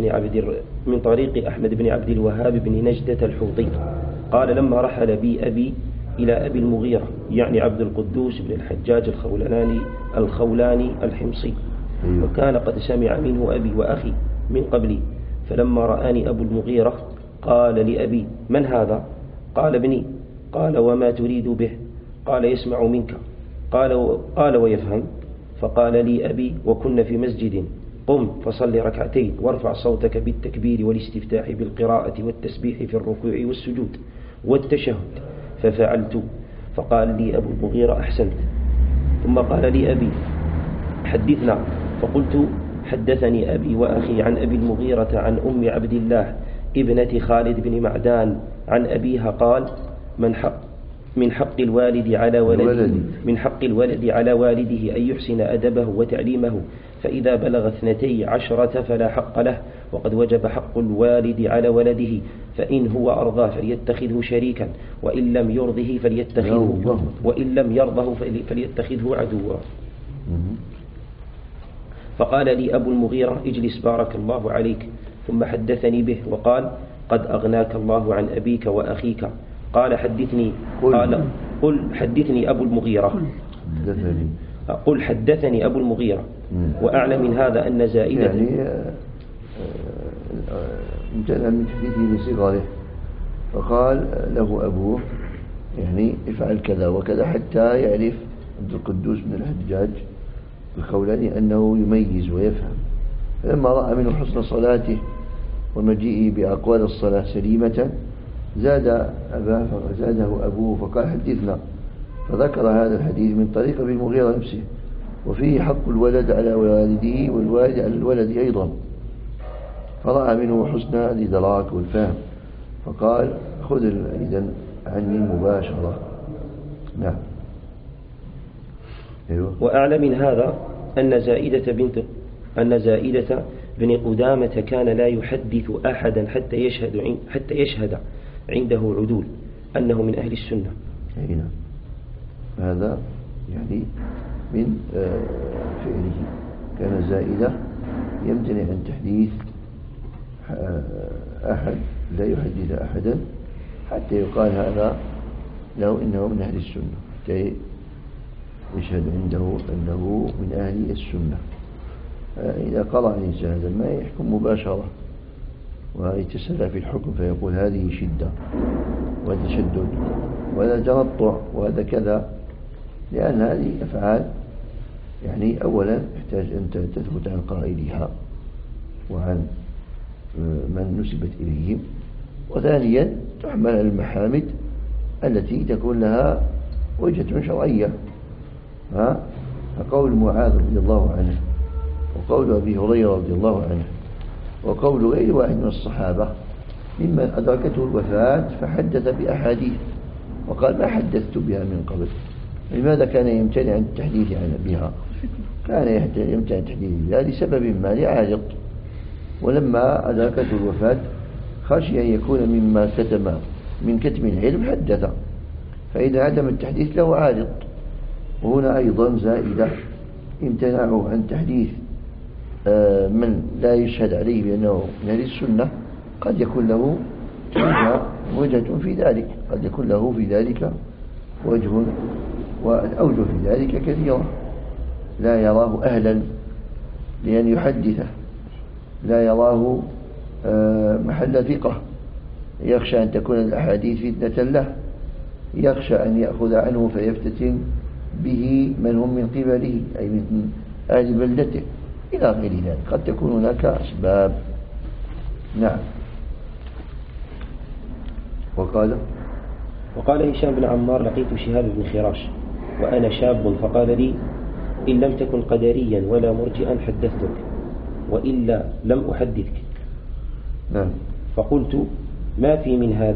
أحمد بن عبد الوهاب بن نجدة الحوطي قال: لما رحل بي أبي إلى أبي المغيرة، يعني عبد القدوس بن الحجاج الخولاني الحمصي، وكان قد سمع منه أبي وأخي من قبلي، فلما رآني أبو المغيرة قال لأبي: من هذا؟ قال: ابني. قال: وما تريد به؟ قال: يسمع منك. قال: ويفهم؟ فقال لي أبي: وكن في مسجد، قم فصل ركعتين، وارفع صوتك بالتكبير والاستفتاح بالقراءة والتسبيح في الركوع والسجود والتشهد. ففعلت. فقال لي أبو المغيرة: أحسنت. ثم قال لي أبي: حدثنا. فقلت: حدثني أبي وأخي عن أبي المغيرة عن أم عبد الله ابنة خالد بن معدان عن أبيها قال: من حق الوالد على والده أن يحسن أدبه وتعليمه، فإذا بلغ 12 فلا حق له، وقد وجب حق الوالد على ولده، فإن هو أرضاه فليتخذه شريكا، وإن لم يرضه فليتخذه عدوا. فقال لي أبو المغيرة: اجلس بارك الله عليك. ثم حدثني به وقال: قد أغناك الله عن أبيك وأخيك. قال: حدثني. قل حدثني أبو المغيرة. قل حدثني أبو المغيرة. وأعلى من هذا أن زائدة، يعني امتنع من حديثه لصغاره، فقال له أبوه: يعني افعل كذا وكذا حتى يعرف عبد القدوس بن الحجاج الخولاني أنه يميز ويفهم. فلما رأى منه حسن صلاته ومجيئه بأقوال الصلاة سليمة زاده أبوه فقال حدثنا، فذكر هذا الحديث من طريق ابن المغيرة نفسه، وفيه حق الولد على والده والوالد على الولد أيضا، فرأى منه حسن الإدراك والفهم فقال خذ إذن عني مباشرة. نعم. أيوة. وأعلى من هذا أن زائدة بن قدامة كان لا يحدث أحدا حتى يشهد عنده عدول أنه من أهل السنة. نعم. هذا يعني من فعله. كان زائدة يمتنع عن تحديث أحد، لا يحدث أحدا حتى يقال هذا له إنه من أهل السنة، حتى يشهد عنده أنه من أهل السنة. إذا قرأ الإنسان هذا ما يحكم مباشرة ويتسلى في الحكم فيقول هذه شدة وهذا تشدد وهذا تنطع وهذا كذا، لأن هذه أفعال يعني أولا يحتاج أن تثبت عن قائلها وعن من نسبت إليهم، وثانيا تحمل على المحامد التي تكون لها وجهة شرعية. فقول معاذ رضي الله عنه وقول أبي هريرة رضي الله عنه وقول غير واحد من الصحابة ممن أدركته الوفاة فحدث بأحاديث وقال ما حدثت بها من قبل. لماذا كان يمتنع عن التحديث بها؟ كان يمتنع عن التحديث بها لسبب ما، لعارض، ولما أدركته الوفاة خشي أن يكون مما كتم من كتم العلم حدث، فإذا عدم التحديث له عارض. وهنا أيضا زائدة امتناعه عن تحديث من لا يشهد عليه بأنه من أهل السنة قد يكون له وجهة في ذلك، قد يكون له في ذلك وجه، والأوجه في ذلك كثيرة. لا يراه أهلا لأن يحدثه، لا يراه محل ثقة، يخشى أن تكون الأحاديث فتنة له، يخشى أن يأخذ عنه فيفتتن به من هم من قبله أي من أهل بلدته إلى غير ذلك. قد تكون هناك أسباب. نعم. وقال هشام بن عمار لقيت شهاب بن خراش وأنا شاب فقال لي إن لم تكن قدريا ولا مرجئا حدثتك وإلا لم أحدثك. نعم. فقلت ما في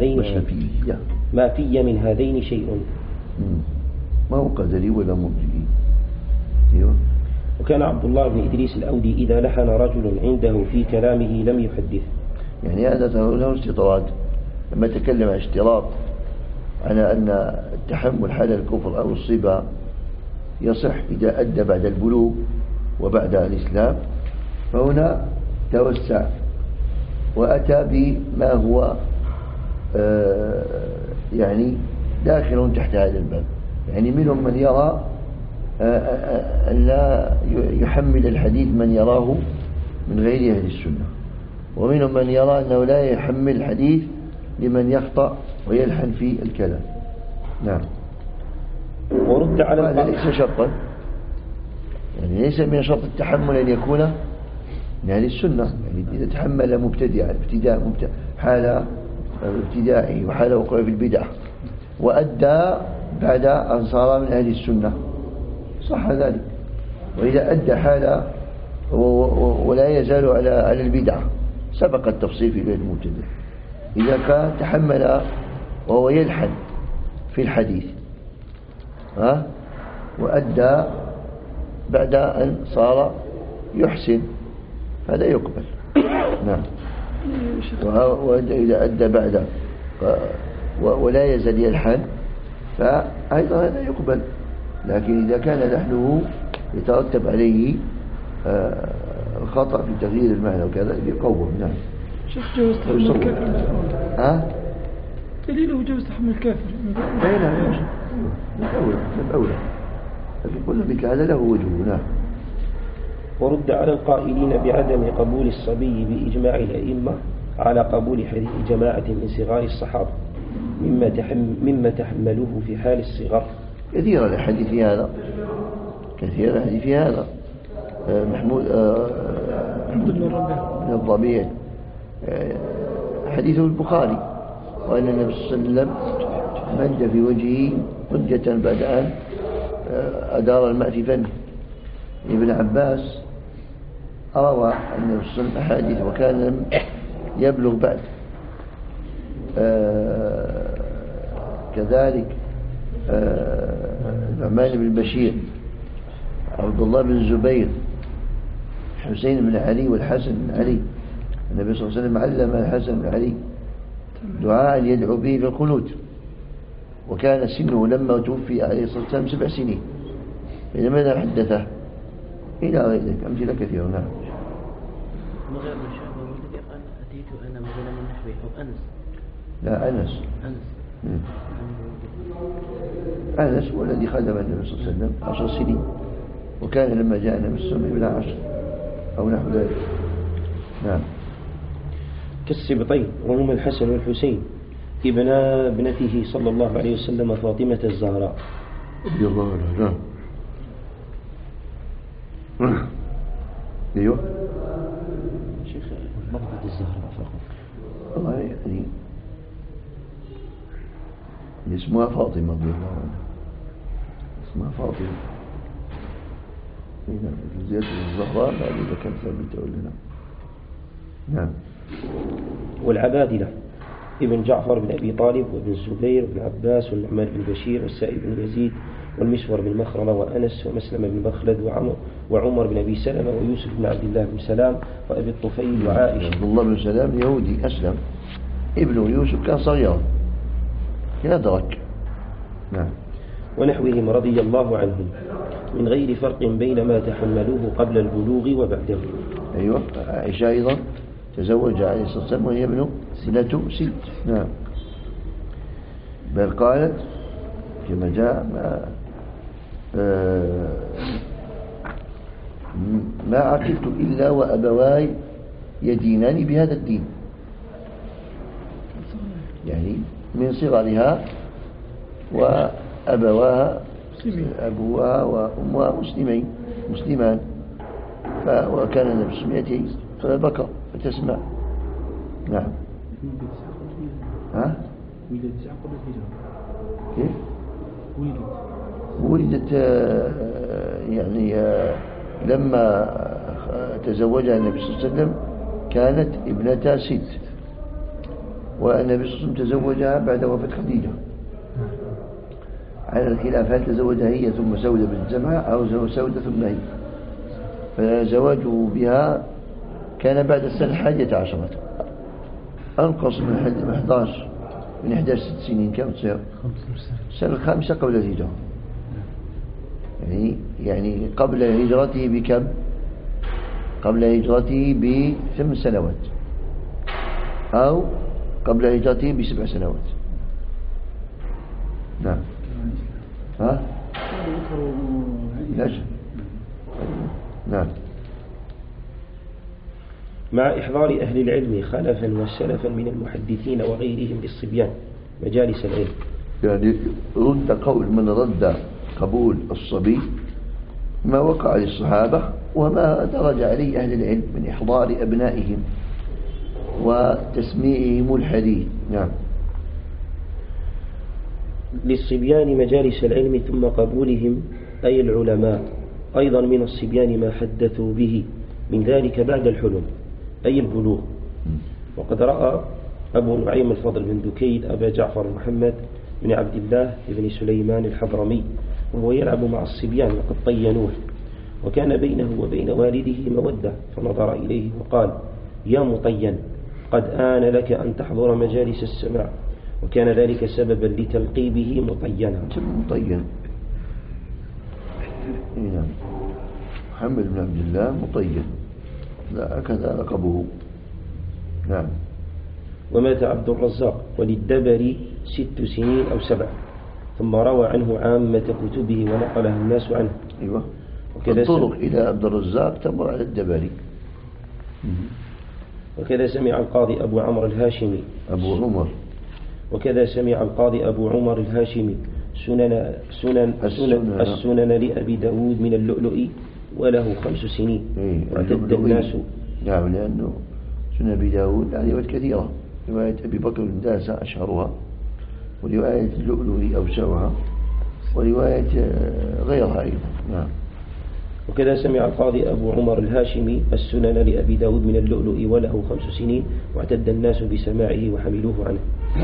من هذين شيء. ما هو قدري ولا مرجئي. أيوه. وكان عبد الله بن إدريس الأودي إذا لحن رجل عنده في كلامه لم يحدث. يعني هذا له استطراد لما تكلم عن اشتراط على أن التحمل حال الكفر أو الصبا يصح إذا أدى بعد البلوغ وبعد الإسلام، فهنا توسع وأتى بما هو يعني داخل تحت هذا الباب. يعني منهم من يرى أن لا يحمل الحديث من يراه من غير أهل السنة، ومنهم من يرى أنه لا يحمل الحديث لمن يخطأ ويلحن في الكلام. نعم. ورد على هذا ليس شرطا، يعني ليس من شرط التحمل أن يكون من أهل السنة. يعني إذا تحمل مبتدعا حال ابتداعه وحال وقوعه في البدع وأدى بعد أن صار من أهل السنة صح ذلك. وإذا أدى حال ولا يزال على البدعة سبق التفصيل في غير المبتدع. إذا كان تحمل وهو يلحن في الحديث وأدى بعد أن صار يحسن هذا يقبل. نعم. وإذا أدى بعد ولا يزال يلحن فأيضا هذا يقبل. لكن إذا كان لحنه يترتب عليه الخطأ في تغيير المعنى وكذا يقوم. نعم. شيخ جوز تحمل الكافر. دليله جوز تحمل الكافر. اي نعم. الأولى لكن كل مثل هذا له وجهه. نعم. ورد على القائلين بعدم قبول الصبي بإجماع الأئمة على قبول حديث جماعة من صغار الصحابة مما تحملوه في حال الصغر. كثير الحديث في هذا، كثير الحديث في هذا. محمود بن الضبيع حديث البخاري، وأن النبي صلى الله عليه وسلم مد في وجهه حجة بعد أن أدار الماء في فمه. ابن عباس روى أن النبي صلى الله عليه وسلم أحاديث وكان لم يبلغ بعد. كذلك النعمان بن بشير، عبد الله بن الزبير، حسين بن علي والحسن بن علي. النبي صلى الله عليه وسلم علم الحسن بن علي دعاء يدعو به في القنوت، وكان سنه لما توفي عليه الصلاة والسلام 7 سنين. ماذا حدثه إلى غير ذلك أمثلة كثيرة. نعم. مغير بن شعبة والذي قال أتيت أنا مثلا من نحوه أو أنس. لا أنس. أنس هو الذي خدم النبي صلى الله عليه وسلم 10 سنين، وكان لما جاء النبي صلى الله عليه وسلم ابن 10 أو نحو ذلك. نعم. كالسبطين وهما الحسن والحسين ابنا ابنته صلى الله عليه وسلم فاطمة الزهراء رضي الله عنها. نعم. ايوه شيخ لفظة الزهراء فقط. والله يعني اسمها فاطمة رضي الله عنها، اسمها فاطمة. زيادة الزهراء بعد إذا كانت ثابتة ولا لا. نعم. والعبادلة ابن جعفر بن أبي طالب وابن الزبير بن عباس والنعمان بن بشير والسائب بن يزيد والمسور بن مخرمة وأنس ومسلم بن مخلد وعمر بن أبي سلمة ويوسف بن عبد الله بن سلام وأبي الطفيل وعائشة. عبد الله بن سلام يهودي أسلم، ابن يوسف كان صغيرا يدرك. نعم. ونحوهم رضي الله عنهم من غير فرق بين ما تحملوه قبل البلوغ وبعده. أيوة. عائشة أيضا تزوج عليه الصلاة والسلام وهي ابنة 6. نعم. بل قالت كما جاء ما عقلت إلا وأبواي يدينان بهذا الدين، يعني من صغرها وأبواها أبوها وأمها مسلمان. وكان النبي صلى الله عليه وسلم فبكى فتسمع. نعم. ها؟ ولدت 9 قبل الهجرة. كيف؟ ولدت يعني لما تزوجها النبي صلى الله عليه وسلم كانت ابنة 6، والنبي صلى الله عليه وسلم تزوجها بعد وفاة خديجة. على الخلاف هل تزوجها هي ثم سودة بنت زمعة أو سودة ثم هي، فزواجه بها كان بعد السنة 11، أنقص من 11 6 سنين. كم تصير؟ السنة 5 قبل الهجرة، يعني قبل هجرته بكم؟ قبل هجرته ب8 سنوات أو قبل هجرته ب7 سنوات. نعم. ها؟ نعم. مع إحضار أهل العلم خلفا وسلفا من المحدثين وغيرهم للصبيان مجالس العلم. يعني رد قول من رد قبول الصبي ما وقع للصحابة وما درج عليه أهل العلم من إحضار أبنائهم وتسميعهم الحديث. نعم. للصبيان مجالس العلم ثم قبولهم أي العلماء أيضا من الصبيان ما حدثوا به من ذلك بعد الحلم أي البلوغ. وقد رأى أبو نعيم الفضل بن دكيد أبا جعفر محمد بن عبد الله بن سليمان الحضرمي وهو يلعب مع الصبيان وقد طينوه، وكان بينه وبين والده مودة، فنظر إليه وقال: يا مطين، قد آن لك أن تحضر مجالس السماع، وكان ذلك سببا لتلقيبه مطينا. مطين. نعم. محمد بن عبد الله مطين، لا هكذا لقبه. نعم. ومات عبد الرزاق وللدبري 6 سنين أو 7، ثم روى عنه عامة كتبه ونقلها الناس عنه. أيوة. الطرق إلى عبد الرزاق تمر على الدبري. وكذا سمع القاضي أبو عمرو الهاشمي أبو عمر وكذا سمع القاضي أبو عمر الهاشمي السنن لأبي داود من اللؤلؤ وله 5 سنين. واعتد الناس. نعم، لأنه سنن أبي داود هذه روايات كثيرة. رواية أبي بكر بن داسة أشهرها، ورواية اللؤلؤ أوسعها، ورواية غيرها أيضا. نعم. وكذا سمع القاضي أبو عمر الهاشمي السنن لأبي داود من اللؤلؤ وله 5 سنين، واعتد الناس بسماعه وحملوه عنه.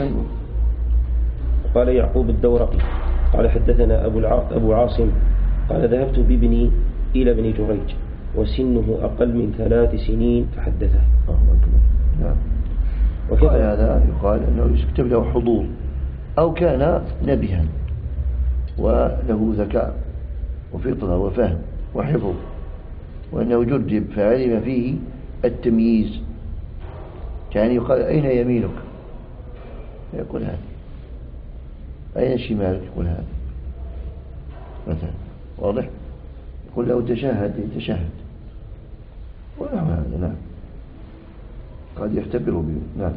قال يعقوب الدورقي قال حدثنا أبو عاصم قال ذهبت بابني إلى ابن جريج وسنه أقل من 3 سنين فحدثه. نعم. وكذا هذا يقال أنه يكتب له حضور، أو كان نبها وله ذكاء وفطنة وفهم وحفظ، وأنه جرب فعلم فيه التمييز. كان يقال أين يمينك؟ يقول هذا. أين شمالك؟ يقول هذا مثلا. واضح؟ يقول له تشهد يتشهد ونحو هذا. نعم، قد يختبر به. نعم.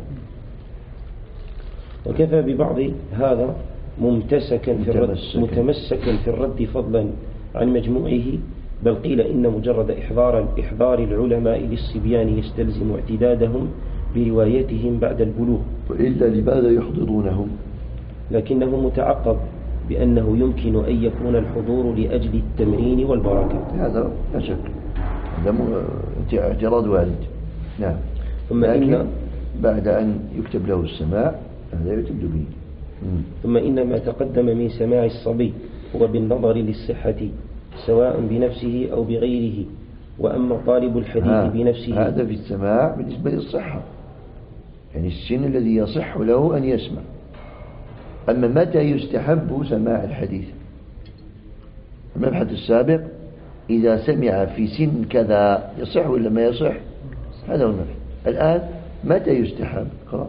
وكفى ببعض هذا متمسكا في الرد فضلا عن مجموعه، بل قيل إن مجرد إحضار العلماء للصبيان يستلزم اعتدادهم بروايتهم بعد البلوغ. وإلا لماذا يحضرونهم؟ لكنه متعقب بأنه يمكن أن يكون الحضور لأجل التمرين والبركة. هذا لا شك، هذا اعتراض وارد. نعم. لكن بعد أن يكتب له السماع هذا يكتب به. ثم إن ما تقدم من سماع الصبي هو بالنظر للصحة سواء بنفسه أو بغيره. وأما طالب الحديث بنفسه هذا في السماع بالنسبة للصحة، يعني السن الذي يصح له أن يسمع. أما متى يستحب سماع الحديث؟ المبحث السابق إذا سمع في سن كذا يصح ولا ما يصح، هذا هو المبحث. الآن متى يستحب؟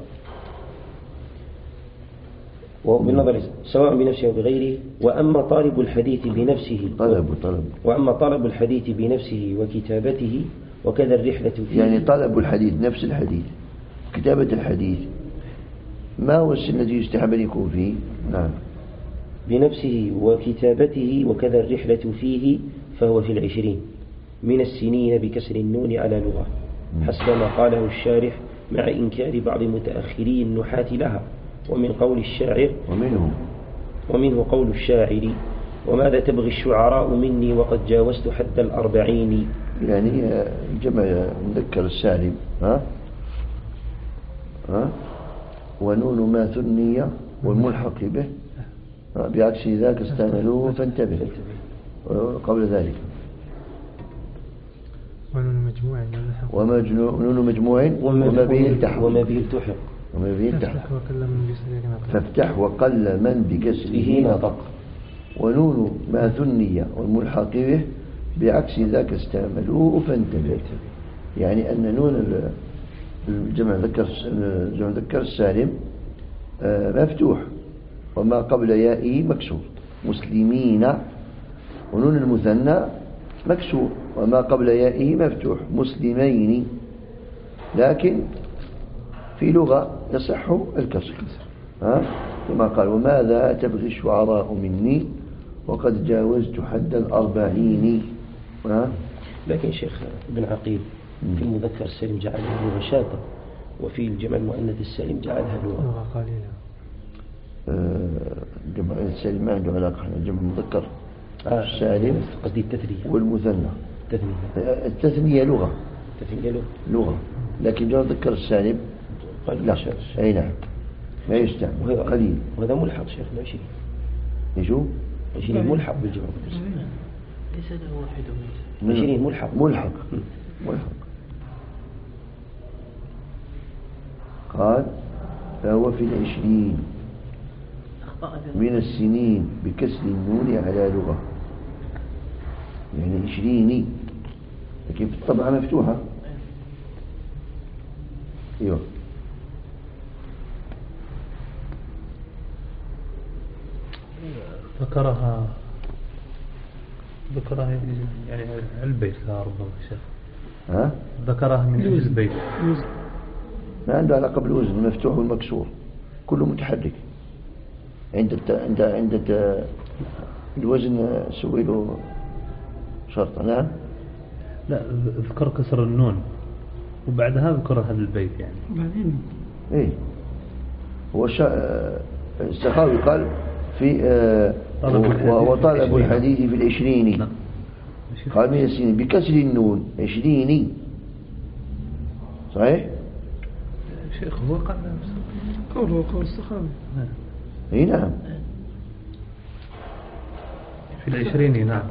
وبالنظر سواء بنفسه أو بغيره. وأما طالب الحديث بنفسه وأما طلب الحديث بنفسه وكتابته وكذا الرحلة فيه، يعني طلب الحديث نفس الحديث، كتابة الحديث، ما هو السن الذي يستحب أن يكون فيه؟ نعم. بنفسه وكتابته وكذا الرحلة فيه فهو في 20 من السنين بكسر النون على لغة حسب ما قاله الشارح، مع إنكار بعض متأخري النحاة لها. ومن قول الشاعر ومنه قول الشاعر وماذا تبغي الشعراء مني وقد جاوزت حد 40. يعني جمع مذكر السالم ونون ما ثني والملحق به بعكس ذاك استعملوه فانتبه. قبل ذلك ونون مجموع وما به التحق فافتح وقل من بكسره نطق. ونون ما ثني والملحق به بعكس ذاك استعملوه فانتبه. يعني أن نون الجمع ذكر السالم مفتوح وما قبل يائه مكسور، مسلمين. ونون المثنى مكسور وما قبل يائه مفتوح، مسلمين. لكن في لغة يصح الكسر كما قال وماذا تبغي الشعراء مني وقد جاوزت حد 40. لكن شيخ ابن عقيل في المذكر السالم جعلها لغة شاذة، وفي الجمع المؤنث السالم جعلها لغة قليلة. الجمع السالم ما عنده علاقة، الجمع المذكر السالم قصدي التثنية والمثنى. التثنية لغة لكن جمع المذكر السالم لا. أي نعم ما يستعمل قليل. وهذا ملحق شيخ 20. يشو 20 ملحق بالجمع ليس له واحد من 20 ملحق. قال فهو في 20 من السنين بكسر النون على لغة، يعني 20 لكن في الطبعة مفتوحة. ايوه ذكرها يعني البيت لا ربما شيخ ذكرها من البيت ما عنده علاقة بالوزن، المفتوح والمكسور. كله متحرك. عند الوزن سوي له شرطة. نعم. لا ذكر كسر النون وبعدها ذكر هذا البيت يعني. بعدين ايه هو السخاوي قال في وطالب الحديث في العشرين. قال من السنين بكسر النون عشريني. صحيح؟ شيخ هو قال قوله قول السخاوي. اي نعم في العشرين. نعم.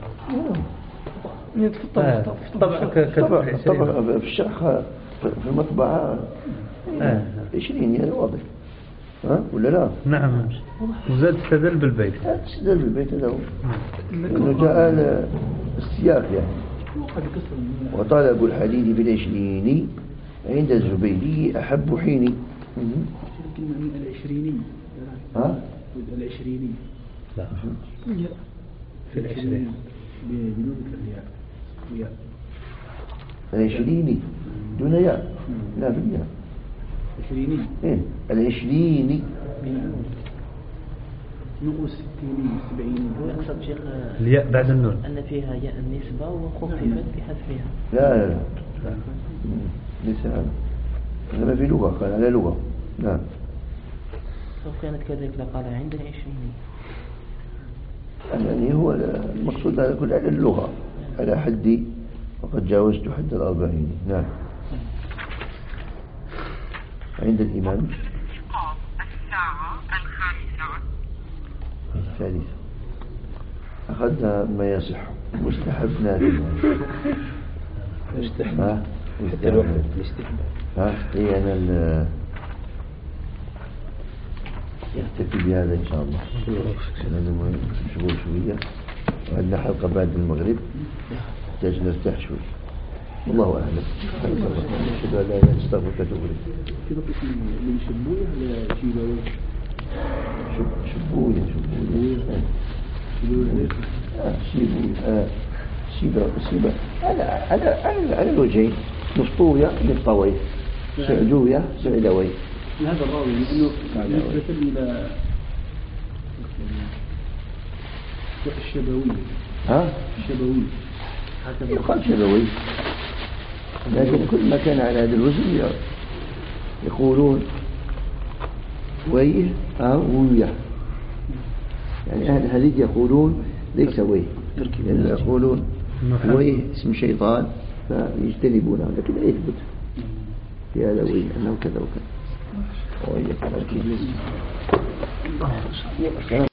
طبعا في الشرح في المطبعة 20 يعني واضح. ها ولا لا؟ نعم. وزاد استدل بالبيت. استدل بالبيت هذا هو. انه جاء السياق يعني. وطالب الحديث بالعشرين عند الزبيدي أحب حيني. العشريني. ها؟ العشريني. لا. في العشرين. بدون الياء. العشريني دون ياء. لا بالياء. العشريني. إيه العشريني. نقول 60 70. هو يقصد شيخ الياء بعد النون أن فيها ياء النسبة وخففت بحذفها. لا ليس هذا. إنما في لغة قال على لغة. نعم. لو كانت كذلك لقال عند العشرين. يعني هو المقصود على كل على اللغة على حدي وقد جاوزت حد 40. نعم. عند الإمام الساعة 5:30 الثالثة أخذنا ما يصح واستحبنا لله. استحباب الوقت الاستحباب. هي أنا يختفي بهذا إن شاء الله. لازم مشغول شوية وعندنا حلقة بعد المغرب نحتاج نرتاح شوي. والله أعلم. أشهد أن لا إله إلا الله أستغفرك وأتوب إليك. في ضبط من شبوية ولا شيباوي؟ شبوية شيبة على الوجهين. نفطوية للطويف سعدوية سعدوي. هذا الراوي لأنه نسبة إلى الشبوي. الشبوي يقال شبوي لكن كل ما كان على هذا الوزن يقولون ويه أو ويه. يعني أهل الحديث يقولون ليس ويه يعني يقولون ويه اسم شيطان فيجتنبونه لكن لا يثبت في هذا ويه أنه كذا وكذا.